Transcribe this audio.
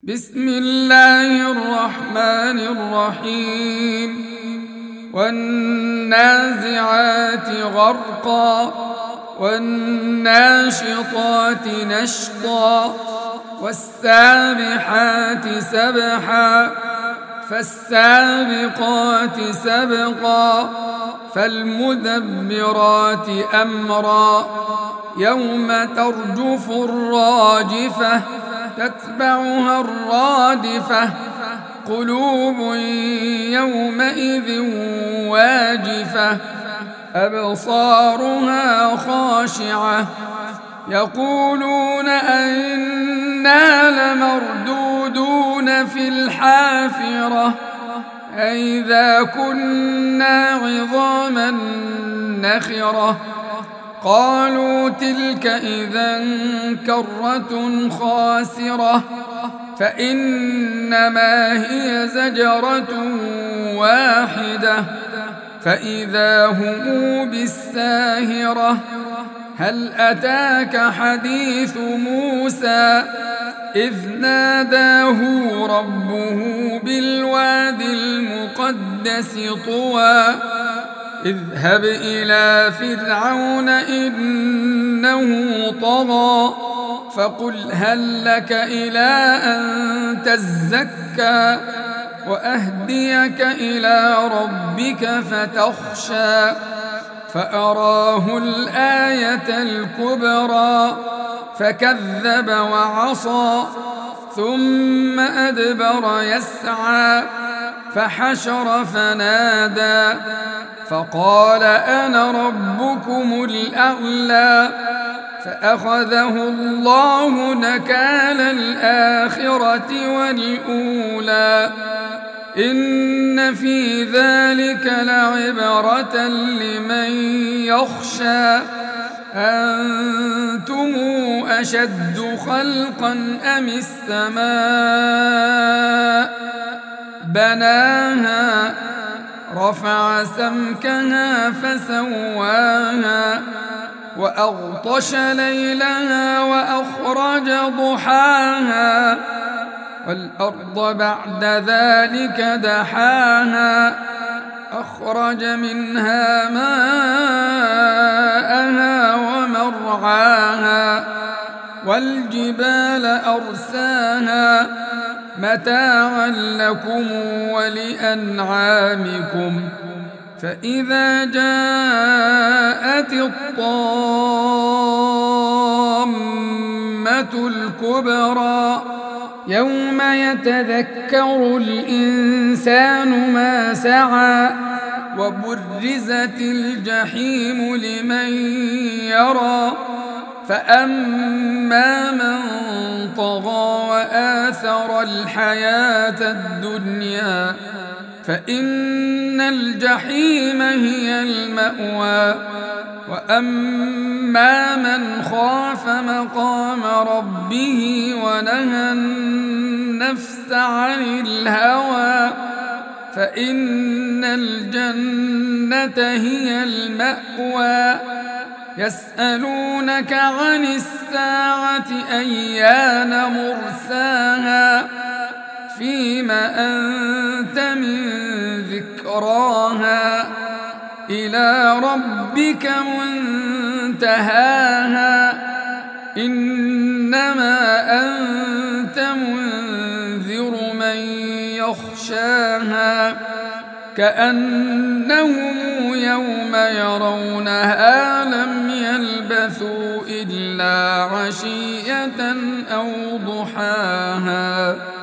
بسم الله الرحمن الرحيم والنازعات غرقا والناشطات نشطا والسابحات سبحا فالسابقات سبقا فالمدبرات أمرا يوم ترجف الراجفة تتبعها الرادفة قلوب يومئذ واجفة أبصارها خاشعة يقولون أئنا لمردودون في الحافرة أئذا كنا عظاما نخرة قالوا تلك إذا كرة خاسرة فإنما هي زجرة واحدة فإذا هم بالساهرة هل أتاك حديث موسى إذ ناداه ربه بالواد المقدس طوى اذهب إلى فرعون إنه طغى فقل هل لك إلى أن تزكى وأهديك إلى ربك فتخشى فأراه الآية الكبرى فكذب وعصى ثم أدبر يسعى فحشر فنادى فقال أنا ربكم الأعلى فأخذه الله نكال الآخرة والأولى إن في ذلك لعبرة لمن يخشى أنتم أشد خلقا أم السماء بناها رفع سمكها فسواها وأغطش ليلها وأخرج ضحاها والأرض بعد ذلك دحاها أخرج منها ماءها ومرعاها والجبال أرساها متاعا لكم ولأنعامكم فإذا جاءت الطامة الكبرى يوم يتذكر الإنسان ما سعى وبرزت الجحيم لمن يرى فأما من طغى وآثر الحياة الدنيا فإن الجحيم هي المأوى وأما من خاف مقام ربه ونهى النفس عن الهوى فإن الجنة هي المأوى يسألونك عن الساعة أيان مرساها فيم أنت من ذكراها إلى ربك منتهاها إنما أنت منذر من يخشاها كأنهم يوم يرونها لم يلبثوا إلا عشية أو ضحاها.